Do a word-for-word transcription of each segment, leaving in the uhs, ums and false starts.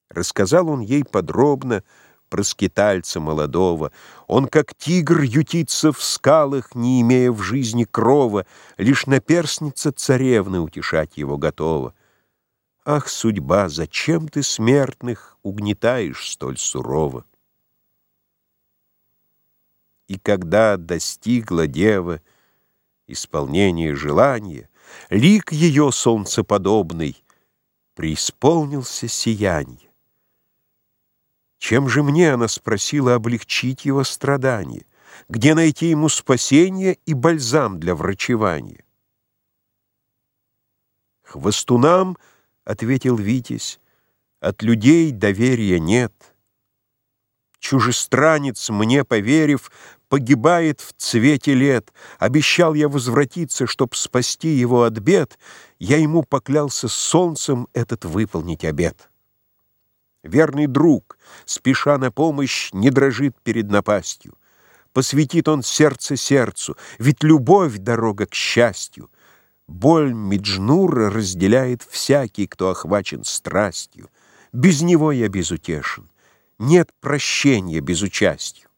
Рассказал он ей подробно про скитальца молодого. Он, как тигр, ютится в скалах, не имея в жизни крова, лишь наперсница царевны утешать его готова. Ах, судьба, зачем ты смертных угнетаешь столь сурово? И когда достигла дева исполнения желания, лик ее солнцеподобный преисполнился сиянье. Чем же мне, она спросила, облегчить его страдания? Где найти ему спасение и бальзам для врачевания? Хвостунам, — ответил Витязь, — от людей доверия нет. Чужестранец, мне поверив, погибает в цвете лет. Обещал я возвратиться, чтоб спасти его от бед. Я ему поклялся солнцем этот выполнить обет. Верный друг, спеша на помощь, не дрожит перед напастью. Посвятит он сердце сердцу, ведь любовь — дорога к счастью. Боль Меджнура разделяет всякий, кто охвачен страстью. Без него я безутешен, нет прощения без участию.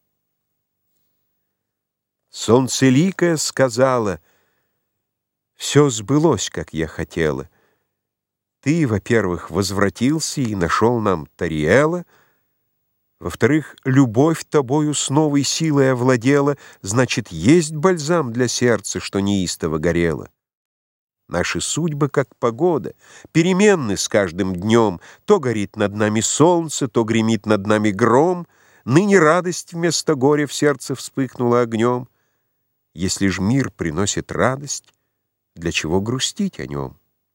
Солнцеликая сказала: все сбылось, как я хотела. Ты, во-первых, возвратился и нашел нам Тариэла. Во-вторых, любовь тобою с новой силой овладела, значит, есть бальзам для сердца, что неистово горело. Наши судьбы, как погода, переменны с каждым днем. То горит над нами солнце, то гремит над нами гром. Ныне радость вместо горя в сердце вспыхнула огнем. Если ж мир приносит радость, для чего грустить о нем?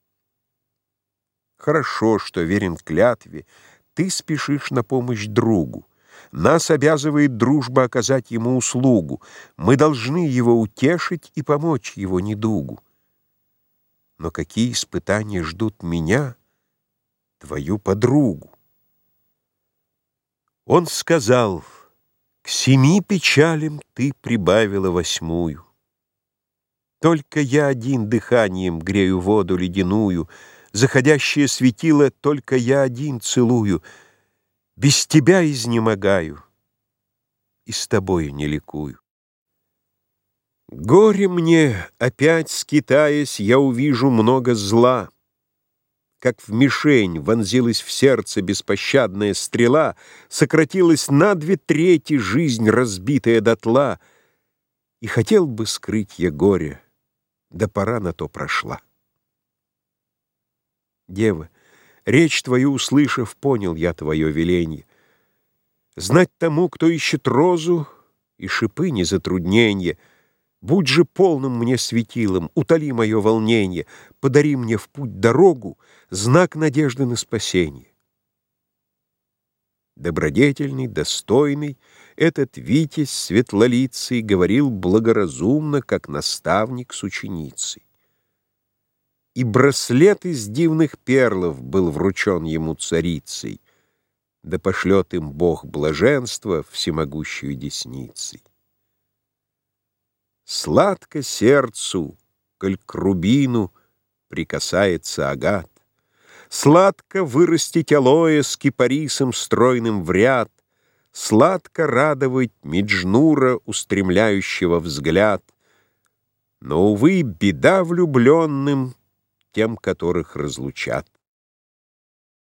Хорошо, что верен клятве, ты спешишь на помощь другу. Нас обязывает дружба оказать ему услугу. Мы должны его утешить и помочь его недугу. Но какие испытания ждут меня, твою подругу? Он сказал: к семи печалям ты прибавила восьмую. Только я один дыханием грею воду ледяную, заходящее светило только я один целую. Без тебя изнемогаю и с тобою не ликую. Горе мне, опять скитаясь, я увижу много зла. Как в мишень вонзилась в сердце беспощадная стрела, сократилась на две трети жизнь, разбитая дотла. И хотел бы скрыть я горе, да пора на то прошла. Дева, речь твою услышав, понял я твое веленье. Знать тому, кто ищет розу, и шипы не затрудненье. Будь же полным мне светилом, утоли мое волнение, подари мне в путь дорогу, знак надежды на спасение. Добродетельный, достойный, этот Витязь светлолицый говорил благоразумно, как наставник с ученицей. И браслет из дивных перлов был вручен ему царицей, да пошлет им Бог блаженства всемогущую десницей. Сладко сердцу, коль к рубину прикасается агат, сладко вырастить алоэ с кипарисом стройным в ряд, сладко радовать Меджнура, устремляющего взгляд. Но, увы, беда влюбленным, тем, которых разлучат.